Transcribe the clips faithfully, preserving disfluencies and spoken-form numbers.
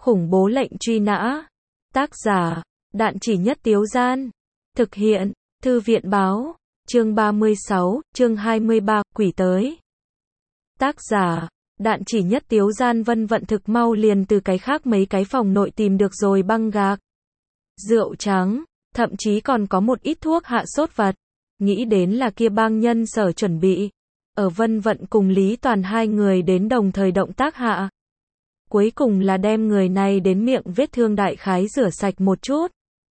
Khủng bố lệnh truy nã. Tác giả, Đạn Chỉ Nhất Tiếu Gian. Thực hiện, Thư viện báo. Chương ba mươi sáu, chương hai mươi ba, quỷ tới. Tác giả, Đạn Chỉ Nhất Tiếu Gian. Vân Vận thực mau liền từ cái khác mấy cái phòng nội tìm được rồi băng gạc, rượu trắng, thậm chí còn có một ít thuốc hạ sốt vật. Nghĩ đến là kia bang nhân sở chuẩn bị. Ở Vân Vận cùng Lý Toàn hai người đến đồng thời động tác hạ. Cuối cùng là đem người này đến miệng vết thương đại khái rửa sạch một chút.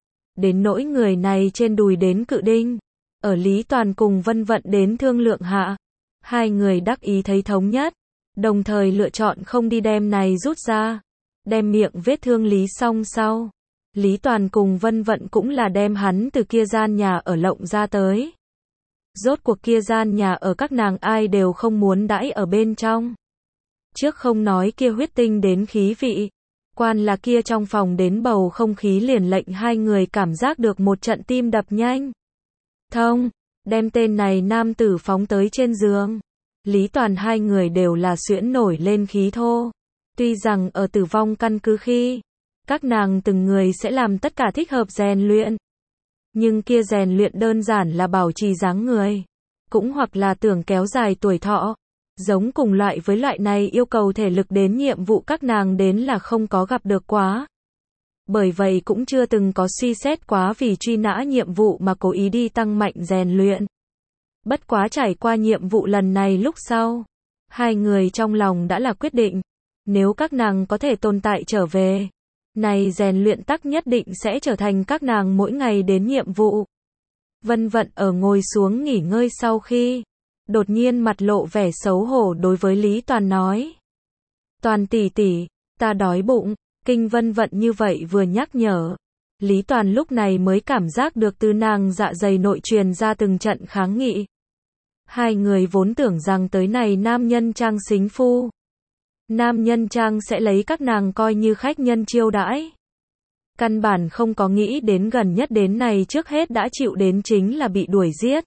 Đến nỗi người này trên đùi đến cự đinh. Ở Lý Toàn cùng Vân Vận đến thương lượng hạ. Hai người đắc ý thấy thống nhất. Đồng thời lựa chọn không đi đem này rút ra. Đem miệng vết thương lý xong sau. Lý Toàn cùng Vân Vận cũng là đem hắn từ kia gian nhà ở lộng ra tới. Rốt cuộc kia gian nhà ở các nàng ai đều không muốn đãi ở bên trong. Trước không nói kia huyết tinh đến khí vị. Quan là kia trong phòng đến bầu không khí liền lệnh hai người cảm giác được một trận tim đập nhanh. Thông, đem tên này nam tử phóng tới trên giường. Lý Toàn hai người đều là xuyễn nổi lên khí thô. Tuy rằng ở tử vong căn cứ khi, các nàng từng người sẽ làm tất cả thích hợp rèn luyện. Nhưng kia rèn luyện đơn giản là bảo trì dáng người. Cũng hoặc là tưởng kéo dài tuổi thọ. Giống cùng loại với loại này yêu cầu thể lực đến nhiệm vụ các nàng đến là không có gặp được quá. Bởi vậy cũng chưa từng có suy xét quá vì truy nã nhiệm vụ mà cố ý đi tăng mạnh rèn luyện. Bất quá trải qua nhiệm vụ lần này lúc sau. Hai người trong lòng đã là quyết định. Nếu các nàng có thể tồn tại trở về. Này rèn luyện tắc nhất định sẽ trở thành các nàng mỗi ngày đến nhiệm vụ. Vân Vận ở ngồi xuống nghỉ ngơi sau khi. Đột nhiên mặt lộ vẻ xấu hổ đối với Lý Toàn nói. Toàn tỷ tỷ, ta đói bụng. Kinh Vân Vận như vậy vừa nhắc nhở. Lý Toàn lúc này mới cảm giác được từ nàng dạ dày nội truyền ra từng trận kháng nghị. Hai người vốn tưởng rằng tới này nam nhân trang xính phu. Nam nhân trang sẽ lấy các nàng coi như khách nhân chiêu đãi. Căn bản không có nghĩ đến gần nhất đến này trước hết đã chịu đến chính là bị đuổi giết.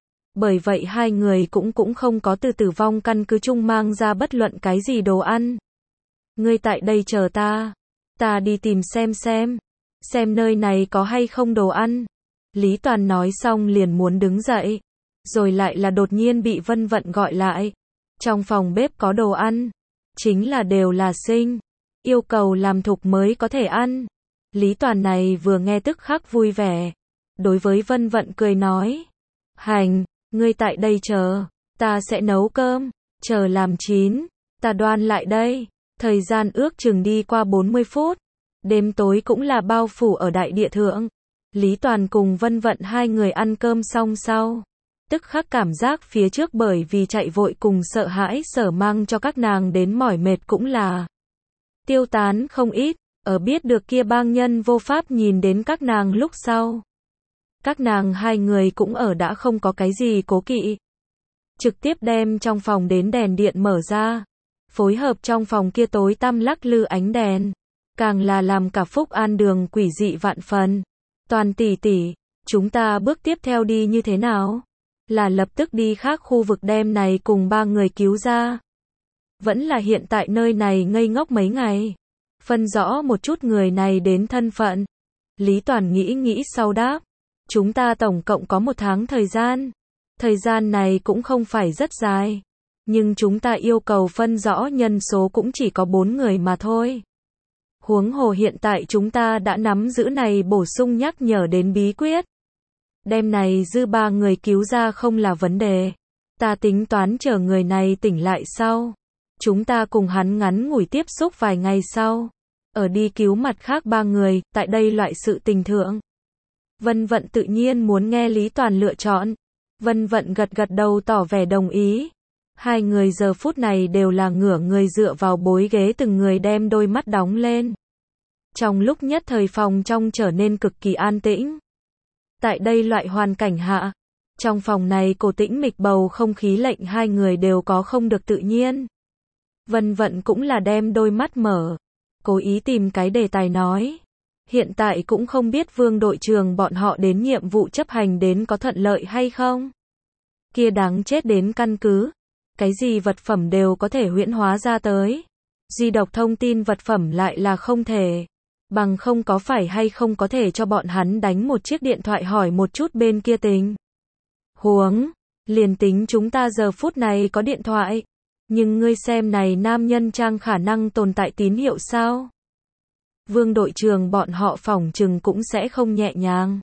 Bởi vậy hai người cũng cũng không có từ tử vong căn cứ chung mang ra bất luận cái gì đồ ăn. Ngươi tại đây chờ ta. Ta đi tìm xem xem. Xem nơi này có hay không đồ ăn. Lý Toàn nói xong liền muốn đứng dậy. Rồi lại là đột nhiên bị Vân Vận gọi lại. Trong phòng bếp có đồ ăn. Chính là đều là sinh. Yêu cầu làm thục mới có thể ăn. Lý Toàn này vừa nghe tức khắc vui vẻ. Đối với Vân Vận cười nói. Hành, ngươi tại đây chờ. Ta sẽ nấu cơm. Chờ làm chín. Ta đoan lại đây. Thời gian ước chừng đi qua bốn mươi phút. Đêm tối cũng là bao phủ ở đại địa thượng. Lý Toàn cùng Vân Vận hai người ăn cơm xong sau. Tức khắc cảm giác phía trước bởi vì chạy vội cùng sợ hãi sở mang cho các nàng đến mỏi mệt cũng là tiêu tán không ít. Ở biết được kia bang nhân vô pháp nhìn đến các nàng lúc sau. Các nàng hai người cũng ở đã không có cái gì cố kỵ. Trực tiếp đem trong phòng đến đèn điện mở ra. Phối hợp trong phòng kia tối tăm lắc lư ánh đèn. Càng là làm cả Phúc An đường quỷ dị vạn phần. Toàn tỷ tỷ, chúng ta bước tiếp theo đi như thế nào? Là lập tức đi khác khu vực đem này cùng ba người cứu ra. Vẫn là hiện tại nơi này ngây ngốc mấy ngày. Phân rõ một chút người này đến thân phận. Lý Toàn nghĩ nghĩ sau đáp. Chúng ta tổng cộng có một tháng thời gian. Thời gian này cũng không phải rất dài. Nhưng chúng ta yêu cầu phân rõ nhân số cũng chỉ có bốn người mà thôi. Huống hồ hiện tại chúng ta đã nắm giữ này bổ sung nhắc nhở đến bí quyết. Đêm này dư ba người cứu ra không là vấn đề. Ta tính toán chờ người này tỉnh lại sau. Chúng ta cùng hắn ngắn ngủi tiếp xúc vài ngày sau. Ở đi cứu mặt khác ba người, tại đây loại sự tình thượng. Vân Vận tự nhiên muốn nghe Lý Toàn lựa chọn. Vân Vận gật gật đầu tỏ vẻ đồng ý. Hai người giờ phút này đều là ngửa người dựa vào bối ghế từng người đem đôi mắt đóng lên. Trong lúc nhất thời phòng trong trở nên cực kỳ an tĩnh. Tại đây loại hoàn cảnh hạ, trong phòng này cổ tĩnh mịch bầu không khí lệnh hai người đều có không được tự nhiên. Vân Vận cũng là đem đôi mắt mở, cố ý tìm cái đề tài nói. Hiện tại cũng không biết Vương đội trưởng bọn họ đến nhiệm vụ chấp hành đến có thuận lợi hay không. Kia đáng chết đến căn cứ. Cái gì vật phẩm đều có thể huyễn hóa ra tới. Duy độc thông tin vật phẩm lại là không thể. Bằng không có phải hay không có thể cho bọn hắn đánh một chiếc điện thoại hỏi một chút bên kia tình huống. Liền tính chúng ta giờ phút này có điện thoại, nhưng ngươi xem này nam nhân trang khả năng tồn tại tín hiệu sao? Vương đội trưởng bọn họ phỏng chừng cũng sẽ không nhẹ nhàng.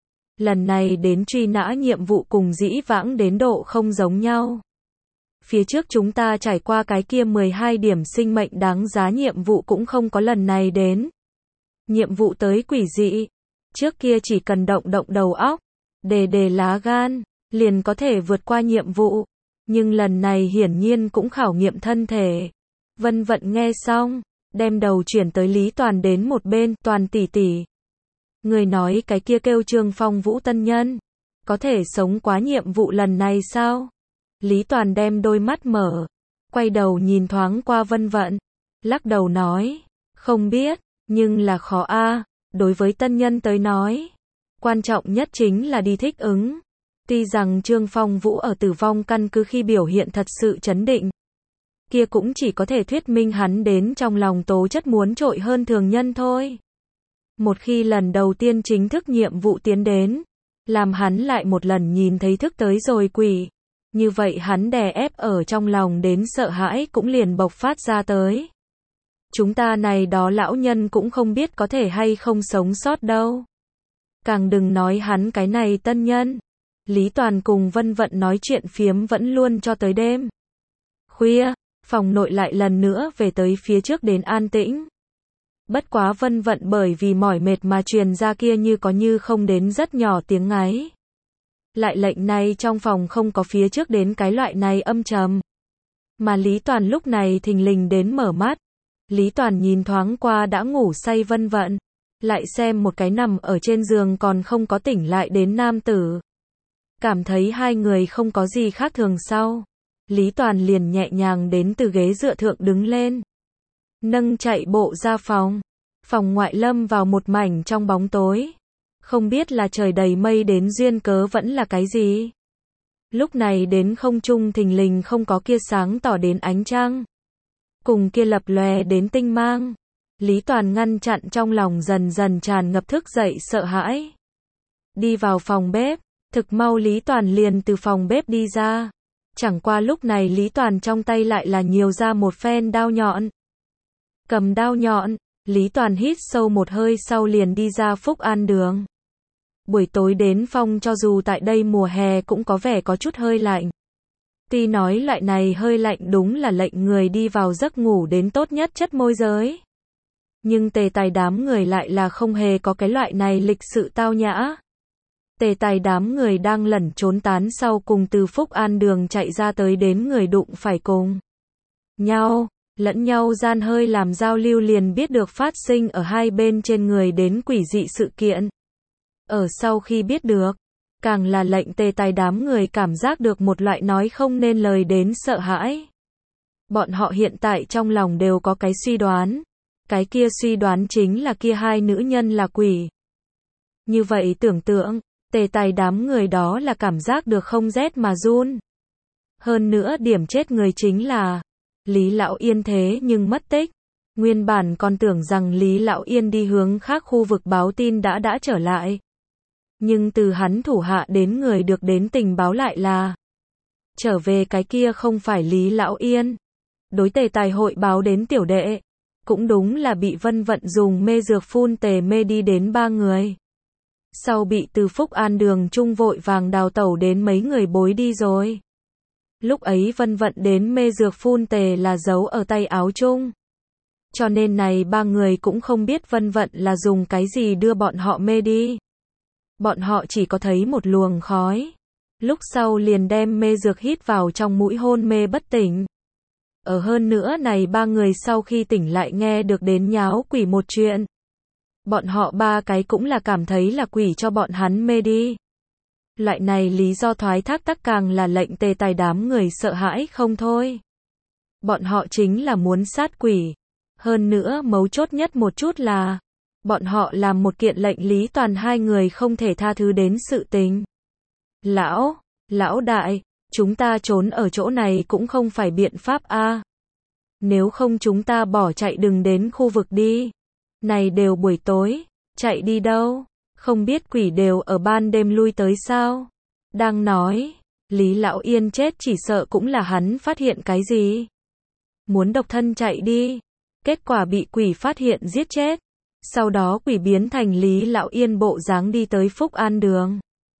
Lần này đến truy nã nhiệm vụ cùng dĩ vãng đến độ không giống nhau. Phía trước chúng ta trải qua cái kia mười hai điểm sinh mệnh đáng giá nhiệm vụ cũng không có lần này đến. Nhiệm vụ tới quỷ dị. Trước kia chỉ cần động động đầu óc, đề đề lá gan, liền có thể vượt qua nhiệm vụ. Nhưng lần này hiển nhiên cũng khảo nghiệm thân thể. Vân Vận nghe xong, đem đầu chuyển tới Lý Toàn đến một bên, Toàn tỷ tỷ. Người nói cái kia kêu Trương Phong Vũ tân nhân, có thể sống quá nhiệm vụ lần này sao? Lý Toàn đem đôi mắt mở, quay đầu nhìn thoáng qua Vân Vận, lắc đầu nói, không biết, nhưng là khó a, đối với tân nhân tới nói, quan trọng nhất chính là đi thích ứng. Tuy rằng Trương Phong Vũ ở tử vong căn cứ khi biểu hiện thật sự chấn định, kia cũng chỉ có thể thuyết minh hắn đến trong lòng tố chất muốn trội hơn thường nhân thôi. Một khi lần đầu tiên chính thức nhiệm vụ tiến đến, làm hắn lại một lần nhìn thấy thức tới rồi quỷ, như vậy hắn đè ép ở trong lòng đến sợ hãi cũng liền bộc phát ra tới. Chúng ta này đó lão nhân cũng không biết có thể hay không sống sót đâu. Càng đừng nói hắn cái này tân nhân. Lý Toàn cùng Vân Vận nói chuyện phiếm vẫn luôn cho tới đêm khuya, phòng nội lại lần nữa về tới phía trước đến an tĩnh. Bất quá Vân Vận bởi vì mỏi mệt mà truyền ra kia như có như không đến rất nhỏ tiếng ngáy. Lại lệnh này trong phòng không có phía trước đến cái loại này âm trầm. Mà Lý Toàn lúc này thình lình đến mở mắt. Lý Toàn nhìn thoáng qua đã ngủ say Vân Vận, lại xem một cái nằm ở trên giường còn không có tỉnh lại đến nam tử. Cảm thấy hai người không có gì khác thường sau. Lý Toàn liền nhẹ nhàng đến từ ghế dựa thượng đứng lên. Nâng chạy bộ ra phòng. Phòng ngoại lâm vào một mảnh trong bóng tối. Không biết là trời đầy mây đến duyên cớ vẫn là cái gì. Lúc này đến không trung thình lình không có kia sáng tỏ đến ánh trăng. Cùng kia lập lòe đến tinh mang. Lý Toàn ngăn chặn trong lòng dần dần tràn ngập thức dậy sợ hãi. Đi vào phòng bếp. Thực mau Lý Toàn liền từ phòng bếp đi ra. Chẳng qua lúc này Lý Toàn trong tay lại là nhiều ra một phen đao nhọn. Cầm đao nhọn, Lý Toàn hít sâu một hơi sau liền đi ra Phúc An đường. Buổi tối đến phong cho dù tại đây mùa hè cũng có vẻ có chút hơi lạnh. Tuy nói loại này hơi lạnh đúng là lệnh người đi vào giấc ngủ đến tốt nhất chất môi giới. Nhưng tề tài đám người lại là không hề có cái loại này lịch sự tao nhã. Tề tài đám người đang lẩn trốn tán sau cùng từ Phúc An đường chạy ra tới đến người đụng phải cùng nhau, lẫn nhau gian hơi làm giao lưu liền biết được phát sinh ở hai bên trên người đến quỷ dị sự kiện. Ở sau khi biết được, càng là lệnh tề tài đám người cảm giác được một loại nói không nên lời đến sợ hãi. Bọn họ hiện tại trong lòng đều có cái suy đoán. Cái kia suy đoán chính là kia hai nữ nhân là quỷ. Như vậy tưởng tượng, tề tài đám người đó là cảm giác được không rét mà run. Hơn nữa điểm chết người chính là Lý Lão Yên thế nhưng mất tích. Nguyên bản còn tưởng rằng Lý Lão Yên đi hướng khác khu vực báo tin đã đã trở lại. Nhưng từ hắn thủ hạ đến người được đến tình báo lại là trở về cái kia không phải Lý Lão Yên. Đối tề tài hội báo đến tiểu đệ. Cũng đúng là bị Vân Vận dùng mê dược phun tề mê đi đến ba người. Sau bị từ Phúc An đường trung vội vàng đào tẩu đến mấy người bối đi rồi. Lúc ấy Vân Vận đến mê dược phun tề là giấu ở tay áo chung. Cho nên này ba người cũng không biết Vân Vận là dùng cái gì đưa bọn họ mê đi. Bọn họ chỉ có thấy một luồng khói. Lúc sau liền đem mê dược hít vào trong mũi hôn mê bất tỉnh. Ở hơn nữa này ba người sau khi tỉnh lại nghe được đến nháo quỷ một chuyện. Bọn họ ba cái cũng là cảm thấy là quỷ cho bọn hắn mê đi. Loại này lý do thoái thác tắc càng là lệnh tề tài đám người sợ hãi không thôi. Bọn họ chính là muốn sát quỷ. Hơn nữa mấu chốt nhất một chút là bọn họ làm một kiện lệnh Lý Toàn hai người không thể tha thứ đến sự tình. Lão, lão đại, chúng ta trốn ở chỗ này cũng không phải biện pháp a. Nếu không chúng ta bỏ chạy đừng đến khu vực đi. Này đều buổi tối, chạy đi đâu? Không biết quỷ đều ở ban đêm lui tới sao? Đang nói, Lý Lão Yên chết chỉ sợ cũng là hắn phát hiện cái gì. Muốn độc thân chạy đi. Kết quả bị quỷ phát hiện giết chết. Sau đó quỷ biến thành Lý Lão Yên bộ dáng đi tới Phúc An Đường.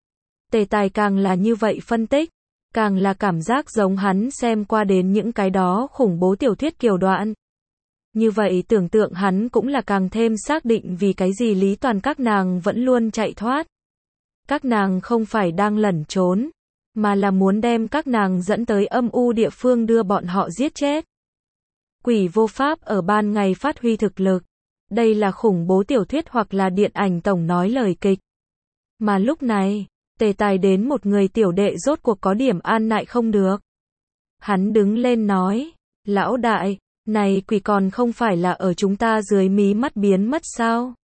Tề Tài càng là như vậy phân tích, càng là cảm giác giống hắn xem qua đến những cái đó khủng bố tiểu thuyết kiều đoạn. Như vậy tưởng tượng hắn cũng là càng thêm xác định vì cái gì Lý Toàn các nàng vẫn luôn chạy thoát. Các nàng không phải đang lẩn trốn, mà là muốn đem các nàng dẫn tới âm u địa phương đưa bọn họ giết chết. Quỷ vô pháp ở ban ngày phát huy thực lực. Đây là khủng bố tiểu thuyết hoặc là điện ảnh tổng nói lời kịch. Mà lúc này, Tề Tài đến một người tiểu đệ rốt cuộc có điểm an nại không được. Hắn đứng lên nói, lão đại, này quỷ còn không phải là ở chúng ta dưới mí mắt biến mất sao?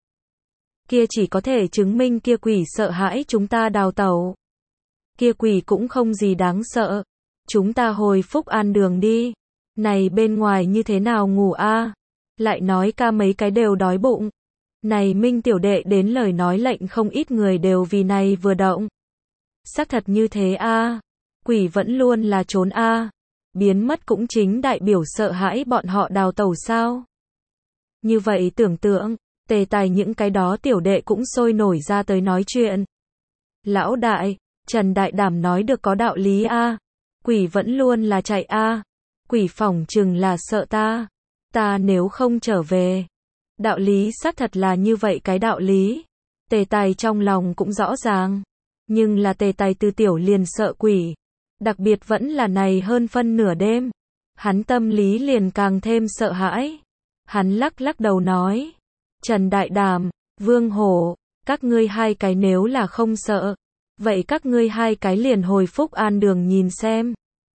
Kia chỉ có thể chứng minh kia quỷ sợ hãi chúng ta đào tẩu. Kia quỷ cũng không gì đáng sợ. Chúng ta hồi Phúc An Đường đi. Này bên ngoài như thế nào ngủ a? Lại nói ca mấy cái đều đói bụng. Này Minh tiểu đệ đến lời nói lệnh không ít người đều vì này vừa động. Xác thật như thế a. Quỷ vẫn luôn là trốn a. Biến mất cũng chính đại biểu sợ hãi bọn họ đào tẩu sao. Như vậy tưởng tượng, Tề Tài những cái đó tiểu đệ cũng sôi nổi ra tới nói chuyện. Lão đại, Trần Đại Đảm nói được có đạo lý a. Quỷ vẫn luôn là chạy a. Quỷ phỏng chừng là sợ ta. Ta nếu không trở về. Đạo lý xác thật là như vậy cái đạo lý. Tề Tài trong lòng cũng rõ ràng. Nhưng là Tề Tài từ tiểu liền sợ quỷ. Đặc biệt vẫn là này hơn phân nửa đêm. Hắn tâm lý liền càng thêm sợ hãi. Hắn lắc lắc đầu nói. Trần Đại Đàm, Vương Hổ, các ngươi hai cái nếu là không sợ. Vậy các ngươi hai cái liền hồi Phúc An Đường nhìn xem.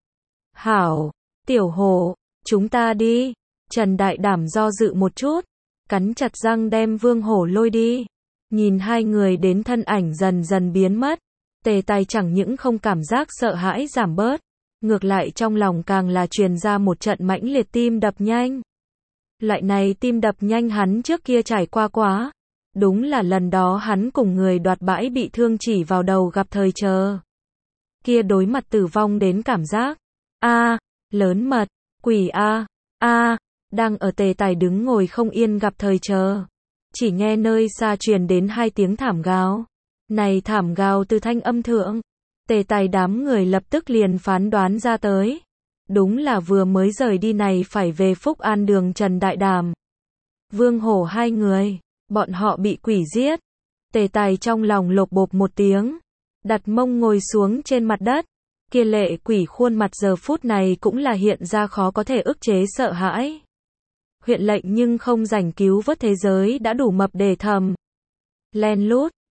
Hảo, Tiểu Hổ, chúng ta đi. Trần Đại Đảm do dự một chút. Cắn chặt răng đem Vương Hổ lôi đi. Nhìn hai người đến thân ảnh dần dần biến mất. Tề Tài chẳng những không cảm giác sợ hãi giảm bớt. Ngược lại trong lòng càng là truyền ra một trận mãnh liệt tim đập nhanh. Loại này tim đập nhanh hắn trước kia trải qua quá. Đúng là lần đó hắn cùng người đoạt bãi bị thương chỉ vào đầu gặp thời chờ. Kia đối mặt tử vong đến cảm giác. A, lớn mật, quỷ a, a, đang ở Tề Tài đứng ngồi không yên gặp thời chờ. Chỉ nghe nơi xa truyền đến hai tiếng thảm gào. Này thảm gào từ thanh âm thượng. Tề Tài đám người lập tức liền phán đoán ra tới. Đúng là vừa mới rời đi này phải về Phúc An Đường Trần Đại Đàm. Vương Hổ hai người, bọn họ bị quỷ giết. Tề Tài trong lòng lột bột một tiếng. Đặt mông ngồi xuống trên mặt đất. Kia lệ quỷ khuôn mặt giờ phút này cũng là hiện ra khó có thể ức chế sợ hãi. Huyện lệnh nhưng không rảnh cứu vớt thế giới đã đủ mập để thầm. Len lút,